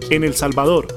en El Salvador.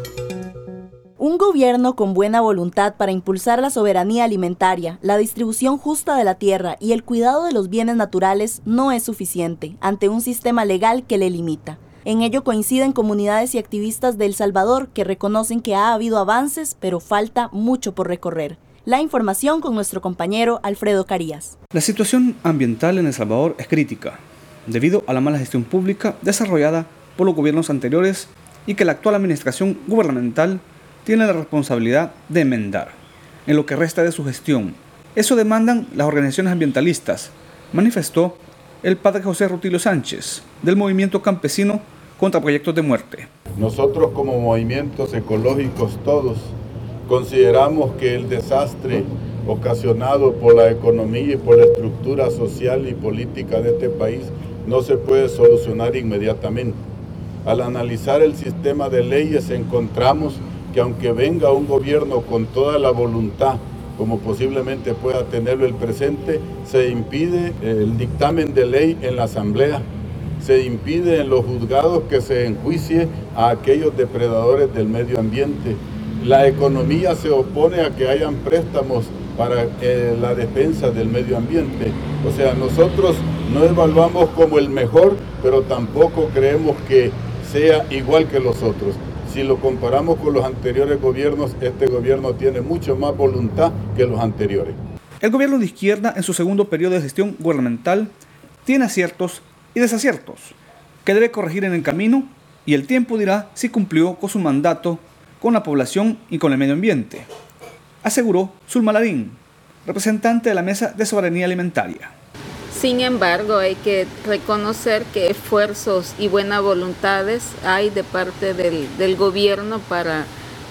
Un gobierno con buena voluntad para impulsar la soberanía alimentaria, la distribución justa de la tierra y el cuidado de los bienes naturales no es suficiente ante un sistema legal que le limita. En ello coinciden comunidades y activistas de El Salvador que reconocen que ha habido avances, pero falta mucho por recorrer. La información con nuestro compañero Alfredo Carías. La situación ambiental en El Salvador es crítica, debido a la mala gestión pública desarrollada por los gobiernos anteriores y que la actual administración gubernamental tiene la responsabilidad de enmendar en lo que resta de su gestión. Eso demandan las organizaciones ambientalistas, manifestó el padre José Rutilio Sánchez, del movimiento campesino contra proyectos de muerte. Nosotros como movimientos ecológicos todos consideramos que el desastre ocasionado por la economía y por la estructura social y política de este país no se puede solucionar inmediatamente. Al analizar el sistema de leyes encontramos que aunque venga un gobierno con toda la voluntad, como posiblemente pueda tenerlo el presente, se impide el dictamen de ley en la Asamblea, se impide en los juzgados que se enjuicie a aquellos depredadores del medio ambiente. La economía se opone a que hayan préstamos para la defensa del medio ambiente. O sea, nosotros no evaluamos como el mejor, pero tampoco creemos que sea igual que los otros. Si lo comparamos con los anteriores gobiernos, este gobierno tiene mucho más voluntad que los anteriores. El gobierno de izquierda, en su segundo periodo de gestión gubernamental, tiene aciertos y desaciertos que debe corregir en el camino, y el tiempo dirá si cumplió con su mandato con la población y con el medio ambiente, aseguró Zulma Larín, representante de la Mesa de Soberanía Alimentaria. Sin embargo, hay que reconocer que esfuerzos y buenas voluntades hay de parte del gobierno para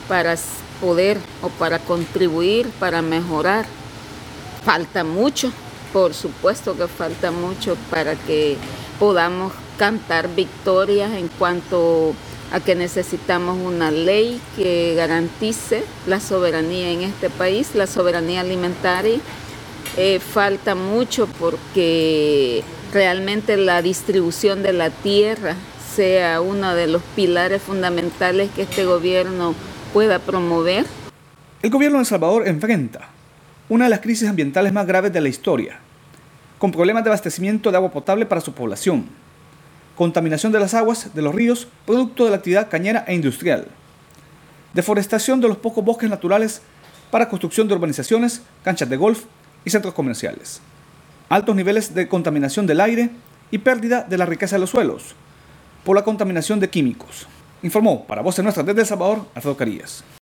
poder o para contribuir, para mejorar. Falta mucho, por supuesto que falta mucho para que podamos cantar victorias en cuanto a que necesitamos una ley que garantice la soberanía en este país, la soberanía alimentaria. Falta mucho porque realmente la distribución de la tierra sea uno de los pilares fundamentales que este gobierno pueda promover. El gobierno de El Salvador enfrenta una de las crisis ambientales más graves de la historia, con problemas de abastecimiento de agua potable para su población, contaminación de las aguas de los ríos producto de la actividad cañera e industrial, deforestación de los pocos bosques naturales para construcción de urbanizaciones, canchas de golf y centros comerciales, altos niveles de contaminación del aire y pérdida de la riqueza de los suelos por la contaminación de químicos. Informó para Voces Nuestras desde El Salvador, Alfredo Carías.